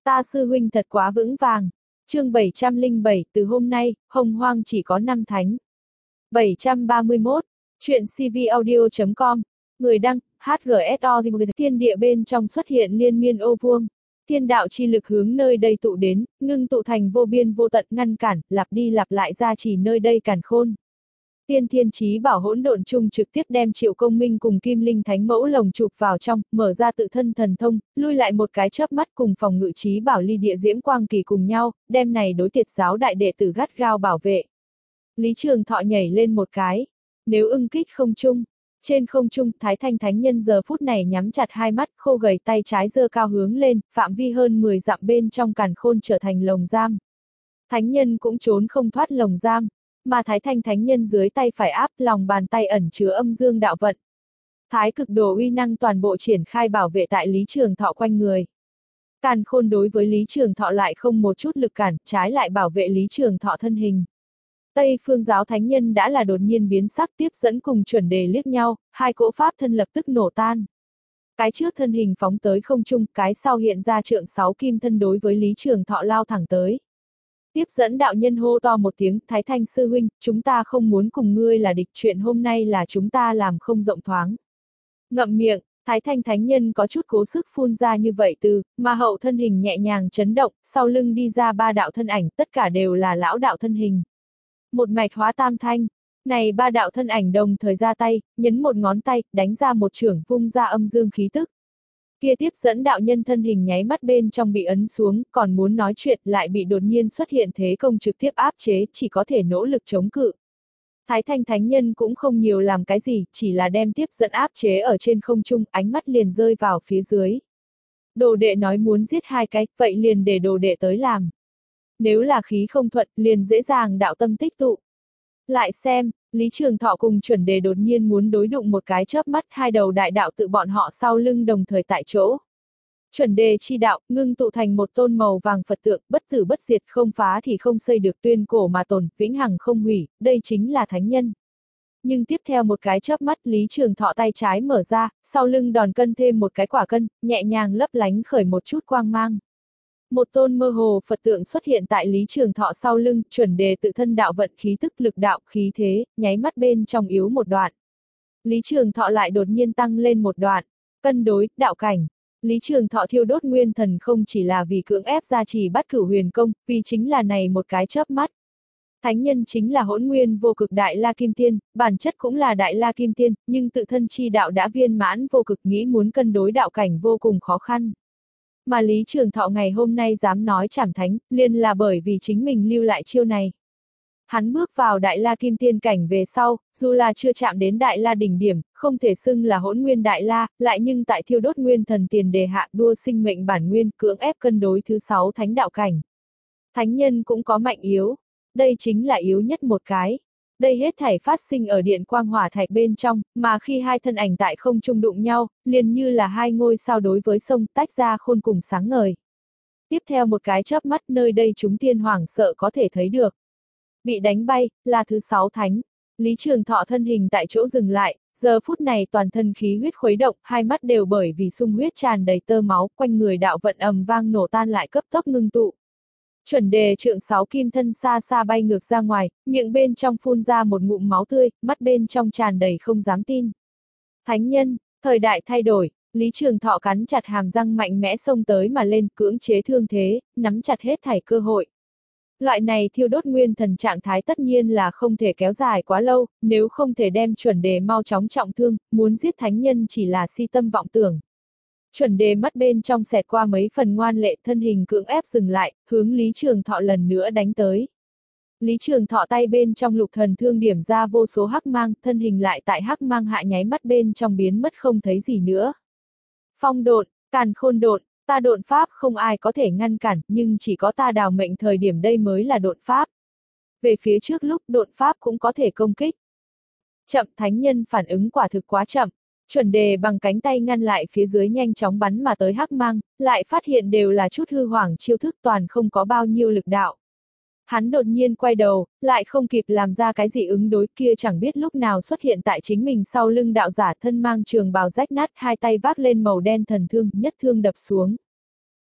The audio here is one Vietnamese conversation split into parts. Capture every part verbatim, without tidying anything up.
Ta sư huynh thật quá vững vàng. Chương bảy trăm lẻ bảy, từ hôm nay, Hồng Hoang chỉ có năm thánh. bảy trăm ba mươi mốt, chuyện cvaudio chấm com, người đăng, hát giê ét o. Thiên địa bên trong xuất hiện liên miên ô vuông. Thiên đạo chi lực hướng nơi đây tụ đến, ngưng tụ thành vô biên vô tận ngăn cản, lặp đi lặp lại ra chỉ nơi đây càn khôn. Tiên thiên chí bảo hỗn độn chung trực tiếp đem Triệu Công Minh cùng Kim Linh Thánh Mẫu lồng chụp vào trong, mở ra tự thân thần thông, lui lại một cái chớp mắt cùng phòng ngự chí bảo ly địa diễm quang kỳ cùng nhau, đem này đối tiệt giáo đại đệ tử gắt gao bảo vệ. Lý Trường Thọ nhảy lên một cái, nếu ưng kích không trung. Trên không trung, Thái Thanh Thánh Nhân giờ phút này nhắm chặt hai mắt, khô gầy tay trái giơ cao hướng lên, phạm vi hơn mười dặm bên trong càn khôn trở thành lồng giam. Thánh Nhân cũng trốn không thoát lồng giam, mà Thái Thanh Thánh Nhân dưới tay phải áp lòng bàn tay ẩn chứa âm dương đạo vận. Thái cực đồ uy năng toàn bộ triển khai bảo vệ tại Lý Trường Thọ quanh người. Càn khôn đối với Lý Trường Thọ lại không một chút lực cản, trái lại bảo vệ Lý Trường Thọ thân hình. Tây Phương giáo thánh nhân đã là đột nhiên biến sắc, tiếp dẫn cùng chuẩn đề liếc nhau, hai cỗ pháp thân lập tức nổ tan. Cái trước thân hình phóng tới không trung, cái sau hiện ra trượng sáu kim thân đối với Lý Trường Thọ lao thẳng tới. Tiếp dẫn đạo nhân hô to một tiếng, Thái Thanh sư huynh, chúng ta không muốn cùng ngươi là địch, chuyện hôm nay là chúng ta làm không rộng thoáng. Ngậm miệng, Thái Thanh thánh nhân có chút cố sức phun ra như vậy từ, mà hậu thân hình nhẹ nhàng chấn động, sau lưng đi ra ba đạo thân ảnh, tất cả đều là lão đạo thân hình. Một mạch hóa tam thanh, này ba đạo thân ảnh đồng thời ra tay, nhấn một ngón tay, đánh ra một chưởng vung ra âm dương khí tức. Kia tiếp dẫn đạo nhân thân hình nháy mắt bên trong bị ấn xuống, còn muốn nói chuyện lại bị đột nhiên xuất hiện thế công trực tiếp áp chế, chỉ có thể nỗ lực chống cự. Thái Thanh thánh nhân cũng không nhiều làm cái gì, chỉ là đem tiếp dẫn áp chế ở trên không trung, ánh mắt liền rơi vào phía dưới. Đồ đệ nói muốn giết hai cái, vậy liền để đồ đệ tới làm. Nếu là khí không thuận, liền dễ dàng đạo tâm tích tụ. Lại xem, Lý Trường Thọ cùng chuẩn đề đột nhiên muốn đối đụng một cái chớp mắt, hai đầu đại đạo tự bọn họ sau lưng đồng thời tại chỗ. Chuẩn đề chi đạo, ngưng tụ thành một tôn màu vàng Phật tượng, bất tử bất diệt, không phá thì không xây được, tuyên cổ mà tồn, vĩnh hằng không hủy, đây chính là thánh nhân. Nhưng tiếp theo một cái chớp mắt, Lý Trường Thọ tay trái mở ra, sau lưng đòn cân thêm một cái quả cân, nhẹ nhàng lấp lánh khởi một chút quang mang. Một tôn mơ hồ Phật tượng xuất hiện tại Lý Trường Thọ sau lưng, chuẩn đề tự thân đạo vận khí tức lực đạo khí thế, nháy mắt bên trong yếu một đoạn. Lý Trường Thọ lại đột nhiên tăng lên một đoạn, cân đối, đạo cảnh. Lý Trường Thọ thiêu đốt nguyên thần không chỉ là vì cưỡng ép gia trì bắt cửu huyền công, vì chính là này một cái chớp mắt. Thánh nhân chính là hỗn nguyên vô cực đại la kim tiên, bản chất cũng là đại la kim tiên, nhưng tự thân chi đạo đã viên mãn vô cực, nghĩ muốn cân đối đạo cảnh vô cùng khó khăn. Mà Lý Trường Thọ ngày hôm nay dám nói chảm thánh, liền là bởi vì chính mình lưu lại chiêu này. Hắn bước vào đại la kim tiên cảnh về sau, dù là chưa chạm đến đại la đỉnh điểm, không thể xưng là hỗn nguyên đại la, lại nhưng tại thiêu đốt nguyên thần tiền đề hạ đua sinh mệnh bản nguyên, cưỡng ép cân đối thứ sáu thánh đạo cảnh. Thánh nhân cũng có mạnh yếu, đây chính là yếu nhất một cái. Đây hết thảy phát sinh ở điện quang hỏa thạch bên trong, mà khi hai thân ảnh tại không trung đụng nhau, liền như là hai ngôi sao đối với sông tách ra khôn cùng sáng ngời. Tiếp theo một cái chớp mắt nơi đây chúng tiên hoảng sợ có thể thấy được. Bị đánh bay, là thứ sáu thánh. Lý Trường Thọ thân hình tại chỗ dừng lại, giờ phút này toàn thân khí huyết khuấy động, hai mắt đều bởi vì sung huyết tràn đầy tơ máu, quanh người đạo vận ầm vang nổ tan lại cấp tốc ngưng tụ. Chuẩn đề trượng sáu kim thân xa xa bay ngược ra ngoài, miệng bên trong phun ra một ngụm máu tươi, mắt bên trong tràn đầy không dám tin. Thánh nhân, thời đại thay đổi, Lý Trường Thọ cắn chặt hàm răng mạnh mẽ xông tới mà lên, cưỡng chế thương thế, nắm chặt hết thảy cơ hội. Loại này thiêu đốt nguyên thần trạng thái tất nhiên là không thể kéo dài quá lâu, nếu không thể đem chuẩn đề mau chóng trọng thương, muốn giết thánh nhân chỉ là si tâm vọng tưởng. Chuẩn đề mắt bên trong xẹt qua mấy phần ngoan lệ, thân hình cưỡng ép dừng lại, hướng Lý Trường Thọ lần nữa đánh tới. Lý Trường Thọ tay bên trong lục thần thương điểm ra vô số hắc mang, thân hình lại tại hắc mang hạ nháy mắt bên trong biến mất không thấy gì nữa. Phong độn, càn khôn độn, ta độn pháp không ai có thể ngăn cản, nhưng chỉ có ta đào mệnh thời điểm đây mới là độn pháp. Về phía trước lúc độn pháp cũng có thể công kích. Chậm, thánh nhân phản ứng quả thực quá chậm. Chuẩn đề bằng cánh tay ngăn lại phía dưới nhanh chóng bắn mà tới hắc mang, lại phát hiện đều là chút hư hoảng chiêu thức, toàn không có bao nhiêu lực đạo. Hắn đột nhiên quay đầu, lại không kịp làm ra cái gì ứng đối, kia chẳng biết lúc nào xuất hiện tại chính mình sau lưng đạo giả thân mang trường bào rách nát, hai tay vác lên màu đen thần thương, nhất thương đập xuống.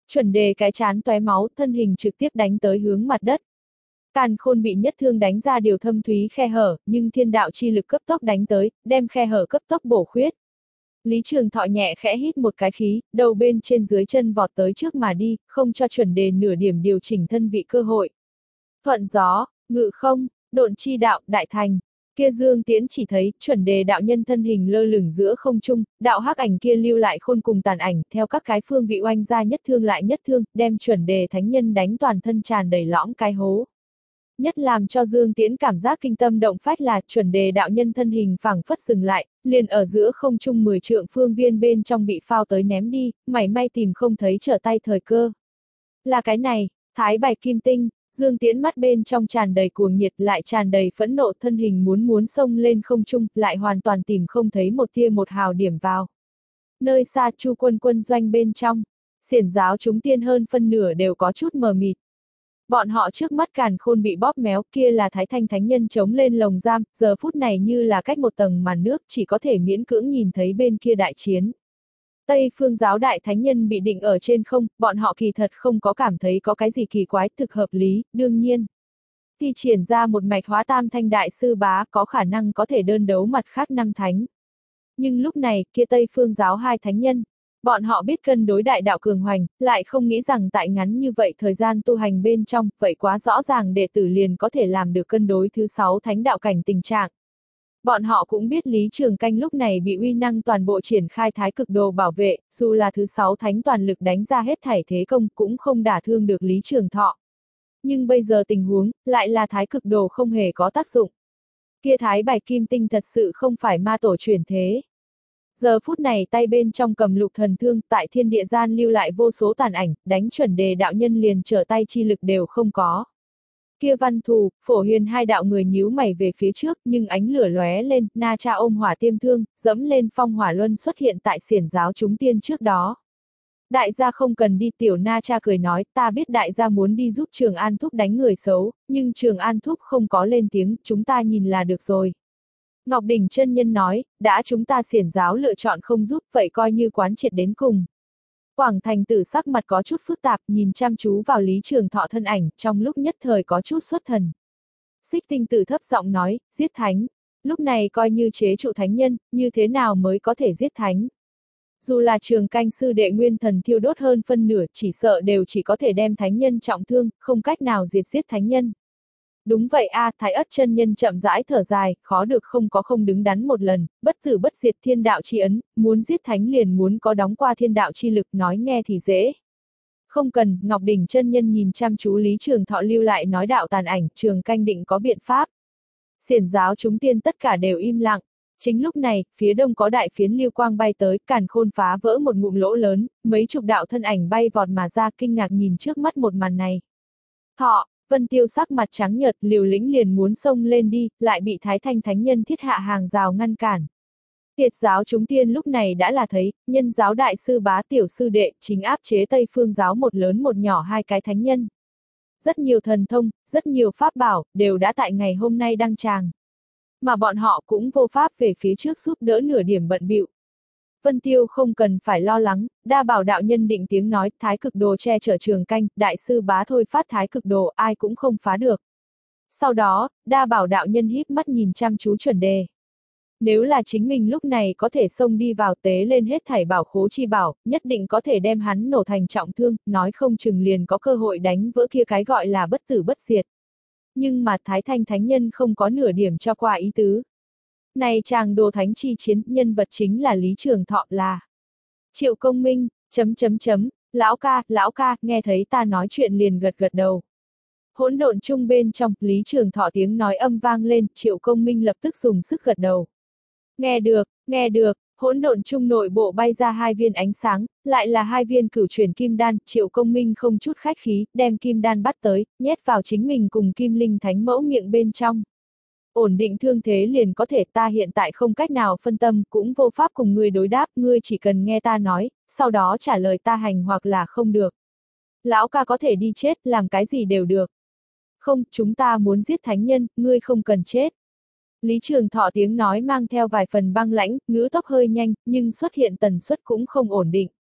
Chuẩn đề cái chán tóe máu, thân hình trực tiếp đánh tới hướng mặt đất. Càn Khôn bị nhất thương đánh ra điều thâm thúy khe hở, nhưng thiên đạo chi lực cấp tốc đánh tới, đem khe hở cấp tốc bổ khuyết. Lý Trường Thọ nhẹ khẽ hít một cái khí, đầu bên trên dưới chân vọt tới trước mà đi, không cho chuẩn đề nửa điểm điều chỉnh thân vị cơ hội. Thuận gió, ngự không, độn chi đạo, đại thành. Kia Dương Tiễn chỉ thấy, chuẩn đề đạo nhân thân hình lơ lửng giữa không trung, đạo hắc ảnh kia lưu lại khôn cùng tàn ảnh, theo các cái phương vị oanh ra nhất thương lại nhất thương, đem chuẩn đề thánh nhân đánh toàn thân tràn đầy lõm cái hố. Nhất làm cho Dương Tiễn cảm giác kinh tâm động phách là chuẩn đề đạo nhân thân hình phẳng phất dừng lại, liền ở giữa không trung mười trượng phương viên bên trong bị phao tới ném đi, mảy may tìm không thấy trở tay thời cơ. Là cái này, Thái Bạch Kim Tinh. Dương Tiễn mắt bên trong tràn đầy cuồng nhiệt lại tràn đầy phẫn nộ, thân hình muốn muốn xông lên không trung, lại hoàn toàn tìm không thấy một tia một hào điểm vào. Nơi xa Chu Quân quân doanh bên trong, xiển giáo chúng tiên hơn phân nửa đều có chút mờ mịt. Bọn họ trước mắt Càn Khôn bị bóp méo, kia là Thái Thanh Thánh Nhân chống lên lồng giam, giờ phút này như là cách một tầng màn nước, chỉ có thể miễn cưỡng nhìn thấy bên kia đại chiến. Tây Phương giáo đại thánh nhân bị định ở trên không, bọn họ kỳ thật không có cảm thấy có cái gì kỳ quái, thực hợp lý, đương nhiên. Thi triển ra một mạch hóa tam thanh đại sư bá có khả năng có thể đơn đấu mặt khác năm thánh. Nhưng lúc này, kia Tây Phương giáo hai thánh nhân, bọn họ biết cân đối đại đạo cường hoành, lại không nghĩ rằng tại ngắn như vậy thời gian tu hành bên trong, vậy quá rõ ràng đệ tử liền có thể làm được cân đối thứ sáu thánh đạo cảnh tình trạng. Bọn họ cũng biết Lý Trường Canh lúc này bị uy năng toàn bộ triển khai thái cực đồ bảo vệ, dù là thứ sáu thánh toàn lực đánh ra hết thảy thế công cũng không đả thương được Lý Trường Thọ. Nhưng bây giờ tình huống, lại là thái cực đồ không hề có tác dụng. Kia Thái Bạch Kim Tinh thật sự không phải ma tổ chuyển thế. Giờ phút này tay bên trong cầm lục thần thương, tại thiên địa gian lưu lại vô số tàn ảnh, đánh chuẩn đề đạo nhân liền trở tay chi lực đều không có. Kia Văn Thù, Phổ Huyền hai đạo người nhíu mày về phía trước, nhưng ánh lửa lóe lên, Na Cha ôm hỏa tiêm thương, dẫm lên phong hỏa luân xuất hiện tại xiển giáo chúng tiên trước đó. Đại gia không cần đi, tiểu Na Cha cười nói, ta biết đại gia muốn đi giúp Trường An Thúc đánh người xấu, nhưng Trường An Thúc không có lên tiếng, chúng ta nhìn là được rồi. Ngọc Đỉnh chân nhân nói, đã chúng ta xiển giáo lựa chọn không giúp, vậy coi như quán triệt đến cùng. Quảng Thành Tử sắc mặt có chút phức tạp, nhìn chăm chú vào Lý Trường Thọ thân ảnh, trong lúc nhất thời có chút xuất thần. Xích Tinh Tử thấp giọng nói, giết thánh. Lúc này coi như chế trụ thánh nhân, như thế nào mới có thể giết thánh? Dù là Trường Canh sư đệ nguyên thần thiêu đốt hơn phân nửa, chỉ sợ đều chỉ có thể đem thánh nhân trọng thương, không cách nào diệt giết thánh nhân. Đúng vậy a, à, Thái Ất chân nhân chậm rãi thở dài, khó được không có không đứng đắn một lần, bất tử bất diệt thiên đạo chi ấn, muốn giết thánh liền muốn có đóng qua thiên đạo chi lực, nói nghe thì dễ. Không cần, Ngọc Đỉnh chân nhân nhìn chăm chú Lý Trường Thọ lưu lại nói đạo tàn ảnh, Trường Canh định có biện pháp. Xiển giáo chúng tiên tất cả đều im lặng. Chính lúc này, phía đông có đại phiến lưu quang bay tới, Càn Khôn phá vỡ một ngụm lỗ lớn, mấy chục đạo thân ảnh bay vọt mà ra, kinh ngạc nhìn trước mắt một màn này. Thọ, Vân Tiêu sắc mặt trắng nhợt, liều lĩnh liền muốn xông lên đi, lại bị Thái Thanh Thánh Nhân thiết hạ hàng rào ngăn cản. Tiệt giáo chúng tiên lúc này đã là thấy, nhân giáo đại sư bá tiểu sư đệ, chính áp chế Tây Phương giáo một lớn một nhỏ hai cái thánh nhân. Rất nhiều thần thông, rất nhiều pháp bảo, đều đã tại ngày hôm nay đăng tràng. Mà bọn họ cũng vô pháp về phía trước giúp đỡ nửa điểm bận bịu. Vân Tiêu không cần phải lo lắng, đa bảo đạo nhân định tiếng nói, thái cực đồ che chở Trường Canh, đại sư bá thôi phát thái cực đồ, ai cũng không phá được. Sau đó, đa bảo đạo nhân híp mắt nhìn chăm chú chuẩn đề. Nếu là chính mình lúc này có thể xông đi vào tế lên hết thảy bảo khố chi bảo, nhất định có thể đem hắn nổ thành trọng thương, nói không chừng liền có cơ hội đánh vỡ kia cái gọi là bất tử bất diệt. Nhưng mà Thái Thanh Thánh Nhân không có nửa điểm cho qua ý tứ. Này chàng đồ thánh chi chiến, nhân vật chính là Lý Trường Thọ là Triệu Công Minh, chấm chấm chấm, lão ca, lão ca, nghe thấy ta nói chuyện liền gật gật đầu. Hỗn độn chung bên trong, Lý Trường Thọ tiếng nói âm vang lên, Triệu Công Minh lập tức dùng sức gật đầu. Nghe được, nghe được, hỗn độn chung nội bộ bay ra hai viên ánh sáng, lại là hai viên cửu chuyển kim đan, Triệu Công Minh không chút khách khí, đem kim đan bắt tới, nhét vào chính mình cùng Kim Linh Thánh Mẫu miệng bên trong. Ổn định thương thế liền có thể, ta hiện tại không cách nào phân tâm, cũng vô pháp cùng ngươi đối đáp, ngươi chỉ cần nghe ta nói, sau đó trả lời ta hành hoặc là không được. Lão ca có thể đi chết, làm cái gì đều được. Không, chúng ta muốn giết thánh nhân, ngươi không cần chết. Lý Trường Thọ tiếng nói mang theo vài phần băng lãnh, ngữ tốc hơi nhanh, nhưng xuất hiện tần suất cũng không ổn định.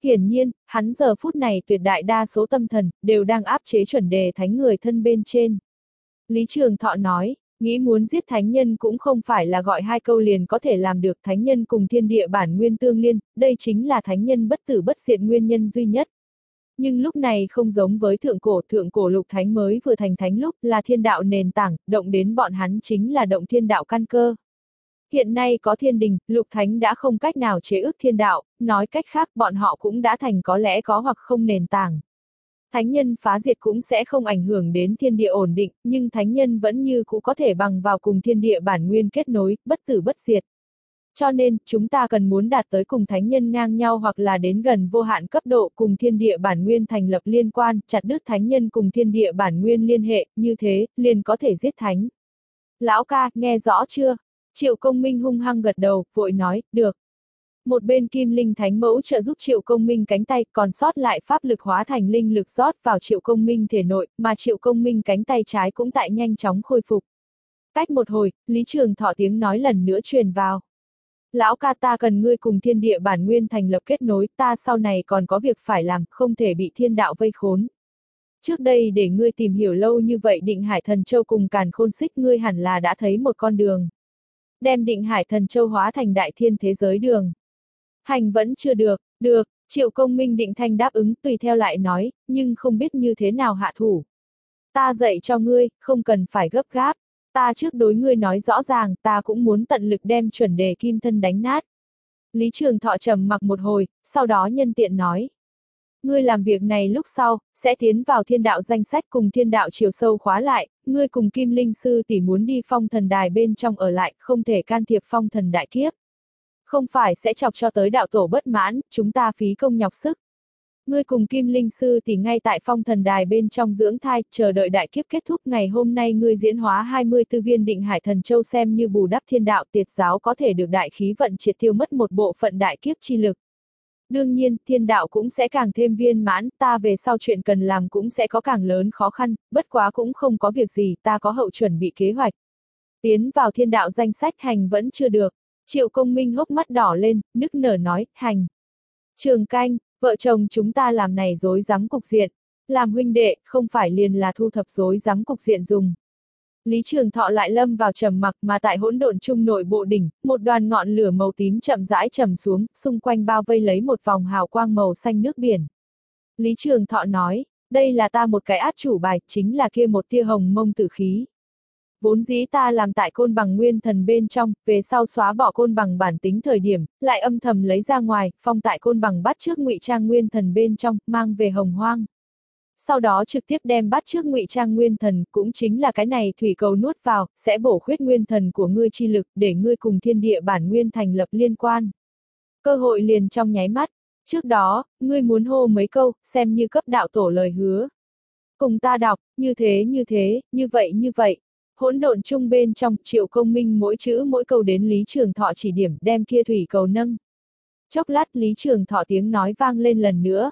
Hiển nhiên, hắn giờ phút này tuyệt đại đa số tâm thần, đều đang áp chế chuẩn đề thánh người thân bên trên. Lý Trường Thọ nói, nghĩ muốn giết thánh nhân cũng không phải là gọi hai câu liền có thể làm được, thánh nhân cùng thiên địa bản nguyên tương liên, đây chính là thánh nhân bất tử bất diệt nguyên nhân duy nhất. Nhưng lúc này không giống với thượng cổ, thượng cổ lục thánh mới vừa thành thánh lúc là thiên đạo nền tảng, động đến bọn hắn chính là động thiên đạo căn cơ. Hiện nay có thiên đình, lục thánh đã không cách nào chế ước thiên đạo, nói cách khác bọn họ cũng đã thành có lẽ có hoặc không nền tảng. Thánh nhân phá diệt cũng sẽ không ảnh hưởng đến thiên địa ổn định, nhưng thánh nhân vẫn như cũ có thể bằng vào cùng thiên địa bản nguyên kết nối, bất tử bất diệt. Cho nên, chúng ta cần muốn đạt tới cùng thánh nhân ngang nhau hoặc là đến gần vô hạn cấp độ cùng thiên địa bản nguyên thành lập liên quan, chặt đứt thánh nhân cùng thiên địa bản nguyên liên hệ, như thế, liền có thể giết thánh. Lão ca, nghe rõ chưa? Triệu Công Minh hung hăng gật đầu, vội nói, được. Một bên Kim Linh Thánh Mẫu trợ giúp Triệu Công Minh cánh tay, còn sót lại pháp lực hóa thành linh lực rót vào Triệu Công Minh thể nội, mà Triệu Công Minh cánh tay trái cũng tại nhanh chóng khôi phục. Cách một hồi, Lý Trường Thọ tiếng nói lần nữa truyền vào. Lão ca, ta cần ngươi cùng thiên địa bản nguyên thành lập kết nối, ta sau này còn có việc phải làm, không thể bị thiên đạo vây khốn. Trước đây để ngươi tìm hiểu lâu như vậy Định Hải Thần Châu cùng Càn Khôn Xích, ngươi hẳn là đã thấy một con đường. Đem Định Hải Thần Châu hóa thành đại thiên thế giới đường. Hành vẫn chưa được, được, Triệu Công Minh định thanh đáp ứng, tùy theo lại nói, nhưng không biết như thế nào hạ thủ. Ta dạy cho ngươi, không cần phải gấp gáp. Ta trước đối ngươi nói rõ ràng, ta cũng muốn tận lực đem chuẩn đề kim thân đánh nát. Lý Trường Thọ trầm mặc một hồi, sau đó nhân tiện nói. Ngươi làm việc này lúc sau, sẽ tiến vào thiên đạo danh sách cùng thiên đạo chiều sâu khóa lại, ngươi cùng Kim Linh Sư tỷ muốn đi phong thần đài bên trong ở lại, không thể can thiệp phong thần đại kiếp. Không phải sẽ chọc cho tới đạo tổ bất mãn, chúng ta phí công nhọc sức. Ngươi cùng Kim Linh Sư tỷ ngay tại phong thần đài bên trong dưỡng thai, chờ đợi đại kiếp kết thúc. Ngày hôm nay ngươi diễn hóa hai mươi tư viên Định Hải Thần Châu xem như bù đắp thiên đạo, tiệt giáo có thể được đại khí vận triệt tiêu mất một bộ phận đại kiếp chi lực. Đương nhiên, thiên đạo cũng sẽ càng thêm viên mãn, ta về sau chuyện cần làm cũng sẽ có càng lớn khó khăn, bất quá cũng không có việc gì, ta có hậu chuẩn bị kế hoạch. Tiến vào thiên đạo danh sách hành vẫn chưa được. Triệu Công Minh hốc mắt đỏ lên, nức nở nói, hành. Trường Canh, vợ chồng chúng ta làm này rối rắm cục diện. Làm huynh đệ, không phải liền là thu thập rối rắm cục diện dùng. Lý Trường Thọ lại lâm vào trầm mặc, mà tại hỗn độn trung nội bộ đỉnh, một đoàn ngọn lửa màu tím chậm rãi trầm xuống, xung quanh bao vây lấy một vòng hào quang màu xanh nước biển. Lý Trường Thọ nói, đây là ta một cái át chủ bài, chính là kia một tia hồng mông tử khí. Vốn dĩ ta làm tại côn bằng nguyên thần bên trong, về sau xóa bỏ côn bằng bản tính thời điểm, lại âm thầm lấy ra ngoài, phong tại côn bằng bắt trước ngụy trang nguyên thần bên trong, mang về hồng hoang. Sau đó trực tiếp đem bắt trước ngụy trang nguyên thần, cũng chính là cái này thủy cầu nuốt vào, sẽ bổ khuyết nguyên thần của ngươi chi lực, để ngươi cùng thiên địa bản nguyên thành lập liên quan. Cơ hội liền trong nháy mắt. Trước đó, ngươi muốn hô mấy câu, xem như cấp đạo tổ lời hứa. Cùng ta đọc, như thế như thế, như vậy như vậy. Hỗn độn chung bên trong, Triệu Công Minh mỗi chữ mỗi câu đến Lý Trường Thọ chỉ điểm, đem kia thủy cầu nâng. Chốc lát Lý Trường Thọ tiếng nói vang lên lần nữa.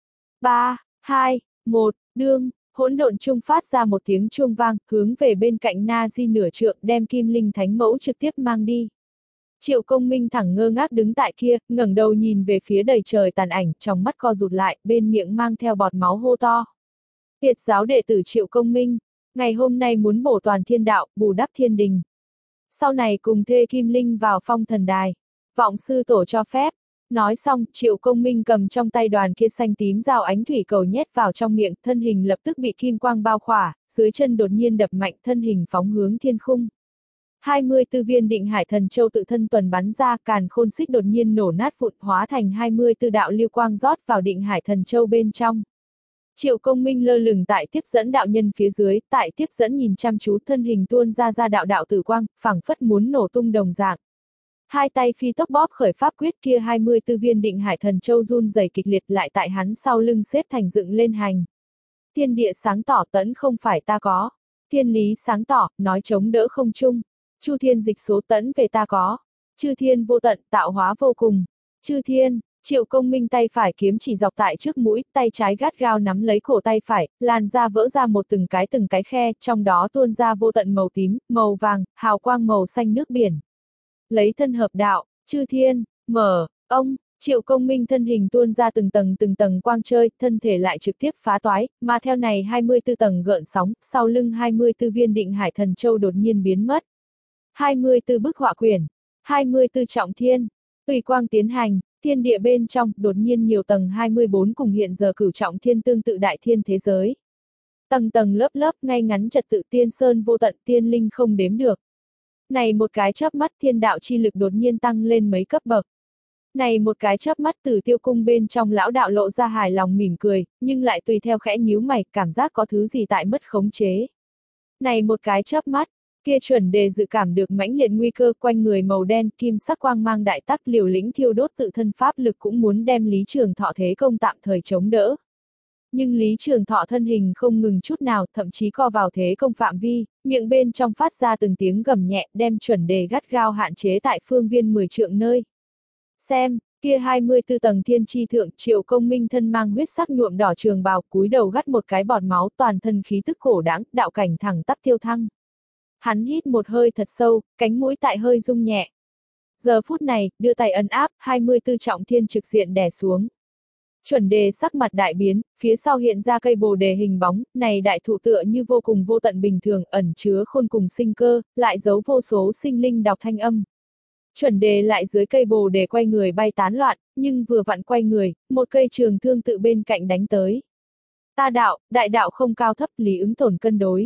ba, hai, một, đương, hỗn độn chung phát ra một tiếng chuông vang, hướng về bên cạnh Na Di nửa trượng, đem Kim Linh Thánh Mẫu trực tiếp mang đi. Triệu Công Minh thẳng ngơ ngác đứng tại kia, ngẩng đầu nhìn về phía đầy trời tàn ảnh, trong mắt co rụt lại, bên miệng mang theo bọt máu hô to. Tiệt giáo đệ tử Triệu Công Minh, ngày hôm nay muốn bổ toàn thiên đạo, bù đắp thiên đình. Sau này cùng thê Kim Linh vào phong thần đài. Vọng sư tổ cho phép. Nói xong, Triệu Công Minh cầm trong tay đoàn kia xanh tím dao ánh thủy cầu nhét vào trong miệng, thân hình lập tức bị kim quang bao khỏa, dưới chân đột nhiên đập mạnh, thân hình phóng hướng thiên khung. hai mươi tư viên Định Hải Thần Châu tự thân tuần bắn ra, Càn Khôn Xích đột nhiên nổ nát vụn, hóa thành hai mươi tư đạo lưu quang rót vào Định Hải Thần Châu bên trong. Triệu Công Minh lơ lửng tại tiếp dẫn đạo nhân phía dưới, tại tiếp dẫn nhìn chăm chú, thân hình tuôn ra ra đạo đạo tử quang, phảng phất muốn nổ tung đồng dạng. Hai tay phi tốc bóp khởi pháp quyết, kia hai mươi tư viên Định Hải Thần Châu run rẩy kịch liệt, lại tại hắn sau lưng xếp thành dựng lên hành. Thiên địa sáng tỏ, tẫn không phải ta có. Thiên lý sáng tỏ, nói chống đỡ không chung. Chu thiên dịch số, tẫn về ta có. Chư thiên vô tận, tạo hóa vô cùng. Chư thiên. Triệu Công Minh tay phải kiếm chỉ dọc tại trước mũi, tay trái gắt gao nắm lấy cổ tay phải, làn da vỡ ra một từng cái từng cái khe, trong đó tuôn ra vô tận màu tím, màu vàng, hào quang màu xanh nước biển. Lấy thân hợp đạo, chư thiên, mở, ông, Triệu Công Minh thân hình tuôn ra từng tầng từng tầng quang chơi, thân thể lại trực tiếp phá toái, mà theo này hai mươi tư tầng gợn sóng, sau lưng hai mươi tư viên định hải thần châu đột nhiên biến mất. hai mươi tư bức họa quyển, hai mươi tư trọng thiên, tùy quang tiến hành, thiên địa bên trong, đột nhiên nhiều tầng hai mươi bốn cùng hiện giờ cửu trọng thiên tương tự đại thiên thế giới. Tầng tầng lớp lớp ngay ngắn trật tự tiên sơn vô tận tiên linh không đếm được. Này một cái chớp mắt thiên đạo chi lực đột nhiên tăng lên mấy cấp bậc. Này một cái chớp mắt Tử Tiêu cung bên trong lão đạo lộ ra hài lòng mỉm cười, nhưng lại tùy theo khẽ nhíu mày, cảm giác có thứ gì tại mất khống chế. Này một cái chớp mắt, kia chuẩn đề dự cảm được mãnh liệt nguy cơ quanh người màu đen kim sắc quang mang đại tắc liều lĩnh thiêu đốt tự thân pháp lực cũng muốn đem Lý Trường Thọ thế công tạm thời chống đỡ. Nhưng Lý Trường Thọ thân hình không ngừng chút nào, thậm chí co vào thế công phạm vi, miệng bên trong phát ra từng tiếng gầm nhẹ đem chuẩn đề gắt gao hạn chế tại phương viên mười trượng nơi. Xem, kia hai mươi tư tầng thiên chi thượng Triệu Công Minh thân mang huyết sắc nhuộm đỏ trường bào cúi đầu gắt một cái bọt máu toàn thân khí tức cổ đáng, đạo cảnh thẳng tắp tiêu thăng. Hắn hít một hơi thật sâu, cánh mũi tại hơi rung nhẹ. Giờ phút này, đưa tay ấn áp, hai mươi tư trọng thiên trực diện đè xuống. Chuẩn đề sắc mặt đại biến, phía sau hiện ra cây bồ đề hình bóng, này đại thụ tựa như vô cùng vô tận bình thường, ẩn chứa khôn cùng sinh cơ, lại giấu vô số sinh linh đọc thanh âm. Chuẩn đề lại dưới cây bồ đề quay người bay tán loạn, nhưng vừa vặn quay người, một cây trường thương tự bên cạnh đánh tới. Ta đạo, đại đạo không cao thấp, lý ứng tổn cân đối.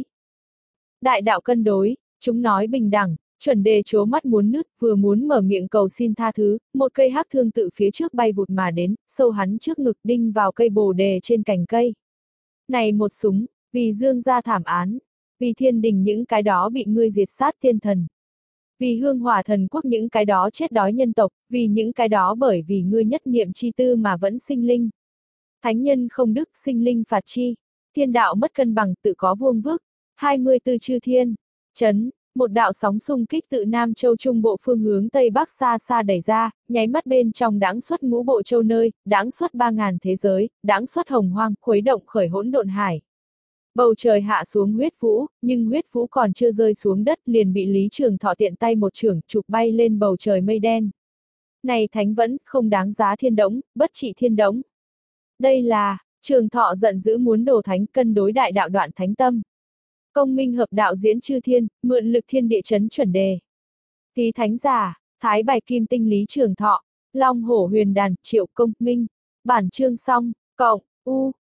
Đại đạo cân đối, chúng nói bình đẳng, chuẩn đề trố mắt muốn nứt, vừa muốn mở miệng cầu xin tha thứ, một cây hắc thương tự phía trước bay vụt mà đến, sâu hắn trước ngực đinh vào cây bồ đề trên cành cây. Này một súng, vì dương gia thảm án, vì thiên đình những cái đó bị ngươi diệt sát thiên thần. Vì hương hỏa thần quốc những cái đó chết đói nhân tộc, vì những cái đó bởi vì ngươi nhất niệm chi tư mà vẫn sinh linh. Thánh nhân không đức sinh linh phạt chi, thiên đạo mất cân bằng tự có vuông vức, hai mươi tư chư thiên, chấn, một đạo sóng xung kích tự Nam Châu Trung Bộ phương hướng Tây Bắc xa xa đẩy ra, nháy mắt bên trong đãng xuất ngũ bộ châu nơi, đãng xuất ba ngàn thế giới, đãng xuất hồng hoang, khuấy động khởi hỗn độn hải. Bầu trời hạ xuống huyết vũ, nhưng huyết vũ còn chưa rơi xuống đất liền bị Lý Trường Thọ tiện tay một chưởng chụp bay lên bầu trời mây đen. Này thánh vẫn, không đáng giá thiên đống, bất trị thiên đống. Đây là, Trường Thọ giận dữ muốn đổ thánh cân đối đại đạo đoạn thánh tâm. Công minh hợp đạo diễn chư thiên, mượn lực thiên địa chấn chuẩn đề. Tí thánh giả, thái bạch kim tinh Lý Trường Thọ, long hổ huyền đàn, Triệu Công Minh. Bản chương xong, cộng, u.